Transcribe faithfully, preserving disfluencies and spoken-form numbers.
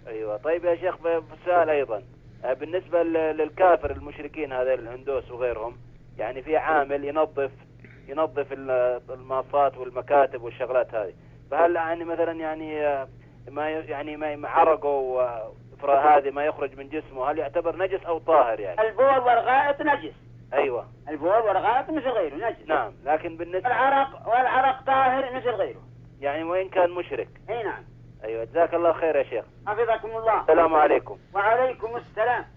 ايوه. طيب يا شيخ سؤال ايضا بالنسبه للكافر المشركين هذا الهندوس وغيرهم، يعني في عامل ينظف ينظف المنصات والمكاتب والشغلات هذه، فهل يعني مثلا يعني ما يعني ما عرقه هذه ما يخرج من جسمه هل يعتبر نجس او طاهر؟ يعني البول والغائط نجس. ايوه البول والغائط مثل غيره نجس. نعم، لكن بالنسبه العرق والعرق طاهر مثل غيره، يعني وين كان مشرك. اي نعم. ايوه، جزاك الله خير يا شيخ، حفظكم الله. السلام عليكم. وعليكم السلام.